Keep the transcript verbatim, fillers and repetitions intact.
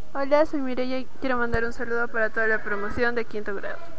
Hola, soy Mireya y quiero mandar un saludo para toda la promoción de quinto grado.